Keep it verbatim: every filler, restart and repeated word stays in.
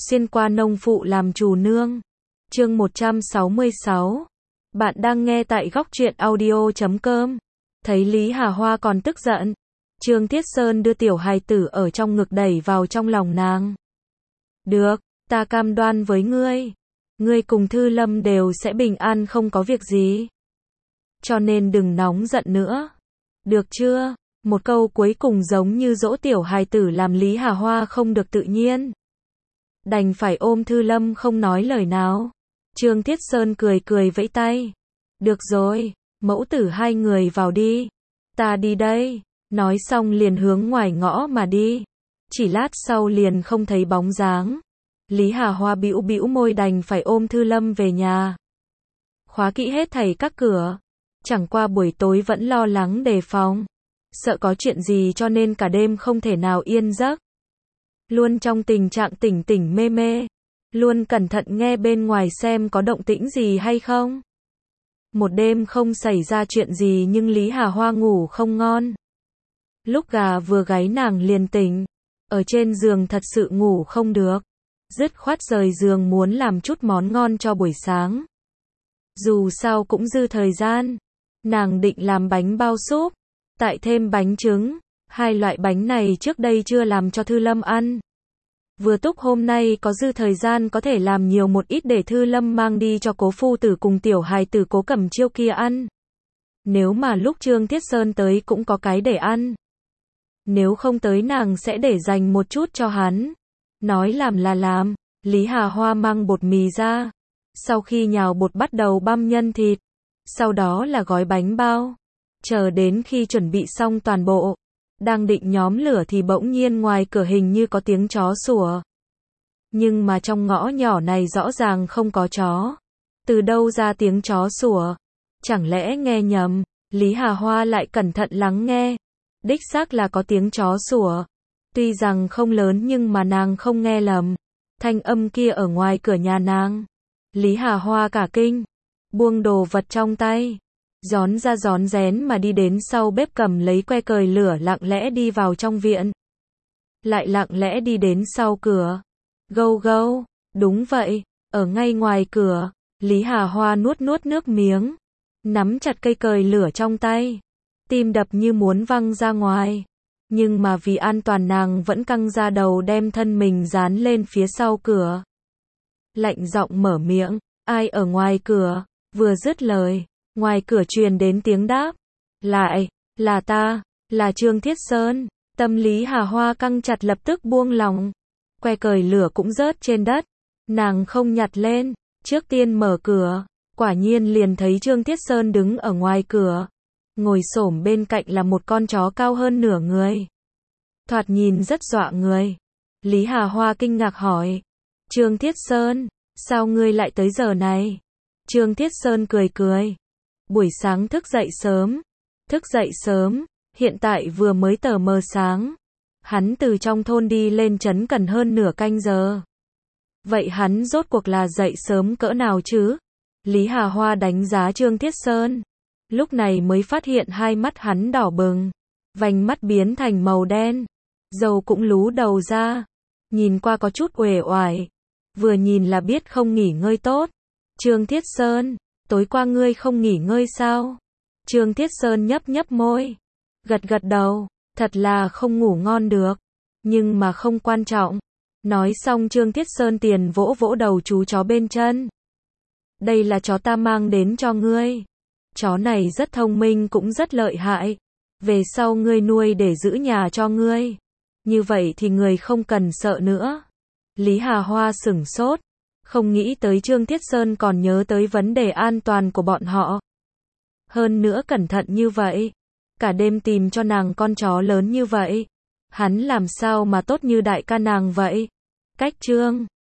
xuyên qua nông phụ làm chủ nương. Chương một trăm sáu mươi sáu. Bạn đang nghe tại góc truyện audio chấm com. Thấy Lý Hà Hoa còn tức giận, Trương Thiết Sơn đưa tiểu hài tử ở trong ngực đẩy vào trong lòng nàng. Được, ta cam đoan với ngươi, ngươi cùng Thư Lâm đều sẽ bình an không có việc gì. Cho nên đừng nóng giận nữa. Được chưa? Một câu cuối cùng giống như dỗ tiểu hài tử làm Lý Hà Hoa không được tự nhiên. Đành phải ôm Thư Lâm không nói lời nào. Trương Thiết Sơn cười cười vẫy tay. Được rồi, mẫu tử hai người vào đi. Ta đi đây. Nói xong liền hướng ngoài ngõ mà đi. Chỉ lát sau liền không thấy bóng dáng. Lý Hà Hoa bĩu bĩu môi đành phải ôm Thư Lâm về nhà. Khóa kỹ hết thảy các cửa. Chẳng qua buổi tối vẫn lo lắng đề phòng. Sợ có chuyện gì cho nên cả đêm không thể nào yên giấc. Luôn trong tình trạng tỉnh tỉnh mê mê. Luôn cẩn thận nghe bên ngoài xem có động tĩnh gì hay không. Một đêm không xảy ra chuyện gì nhưng Lý Hà Hoa ngủ không ngon. Lúc gà vừa gáy nàng liền tỉnh. Ở trên giường thật sự ngủ không được. Dứt khoát rời giường muốn làm chút món ngon cho buổi sáng. Dù sao cũng dư thời gian. Nàng định làm bánh bao súp. Tại thêm bánh trứng. Hai loại bánh này trước đây chưa làm cho Thư Lâm ăn. Vừa túc hôm nay có dư thời gian có thể làm nhiều một ít để Thư Lâm mang đi cho Cố phu tử cùng tiểu hài tử Cố Cẩm Chiêu kia ăn. Nếu mà lúc Trương Thiết Sơn tới cũng có cái để ăn. Nếu không tới nàng sẽ để dành một chút cho hắn. Nói làm là làm. Lý Hà Hoa mang bột mì ra. Sau khi nhào bột bắt đầu băm nhân thịt. Sau đó là gói bánh bao. Chờ đến khi chuẩn bị xong toàn bộ. Đang định nhóm lửa thì bỗng nhiên ngoài cửa hình như có tiếng chó sủa. Nhưng mà trong ngõ nhỏ này rõ ràng không có chó. Từ đâu ra tiếng chó sủa? Chẳng lẽ nghe nhầm? Lý Hà Hoa lại cẩn thận lắng nghe. Đích xác là có tiếng chó sủa. Tuy rằng không lớn nhưng mà nàng không nghe lầm. Thanh âm kia ở ngoài cửa nhà nàng. Lý Hà Hoa cả kinh. Buông đồ vật trong tay. Gión ra gión rén mà đi đến sau bếp cầm lấy que cời lửa lặng lẽ đi vào trong viện. Lại lặng lẽ đi đến sau cửa. Gâu gâu, đúng vậy, ở ngay ngoài cửa, Lý Hà Hoa nuốt nuốt nước miếng. Nắm chặt cây cời lửa trong tay. Tim đập như muốn văng ra ngoài. Nhưng mà vì an toàn nàng vẫn căng ra đầu đem thân mình dán lên phía sau cửa. Lạnh giọng mở miệng, ai ở ngoài cửa, vừa dứt lời. Ngoài cửa truyền đến tiếng đáp. Lại, là ta, là Trương Thiết Sơn. Tâm Lý Hà Hoa căng chặt lập tức buông lòng. Que cời lửa cũng rớt trên đất. Nàng không nhặt lên. Trước tiên mở cửa. Quả nhiên liền thấy Trương Thiết Sơn đứng ở ngoài cửa. Ngồi xổm bên cạnh là một con chó cao hơn nửa người. Thoạt nhìn rất dọa người. Lý Hà Hoa kinh ngạc hỏi. Trương Thiết Sơn, sao ngươi lại tới giờ này? Trương Thiết Sơn cười cười. Buổi sáng thức dậy sớm. Thức dậy sớm, hiện tại vừa mới tờ mờ sáng. Hắn từ trong thôn đi lên trấn cần hơn nửa canh giờ. Vậy hắn rốt cuộc là dậy sớm cỡ nào chứ? Lý Hà Hoa đánh giá Trương Thiết Sơn. Lúc này mới phát hiện hai mắt hắn đỏ bừng. Vành mắt biến thành màu đen. Dầu cũng lú đầu ra. Nhìn qua có chút uể oải. Vừa nhìn là biết không nghỉ ngơi tốt. Trương Thiết Sơn, tối qua ngươi không nghỉ ngơi sao? Trương Thiết Sơn nhấp nhấp môi. Gật gật đầu. Thật là không ngủ ngon được. Nhưng mà không quan trọng. Nói xong Trương Thiết Sơn tiền vỗ vỗ đầu chú chó bên chân. Đây là chó ta mang đến cho ngươi. Chó này rất thông minh cũng rất lợi hại. Về sau ngươi nuôi để giữ nhà cho ngươi. Như vậy thì người không cần sợ nữa. Lý Hà Hoa sửng sốt. Không nghĩ tới Trương Thiết Sơn còn nhớ tới vấn đề an toàn của bọn họ. Hơn nữa cẩn thận như vậy. Cả đêm tìm cho nàng con chó lớn như vậy. Hắn làm sao mà tốt như đại ca nàng vậy? Cách Trương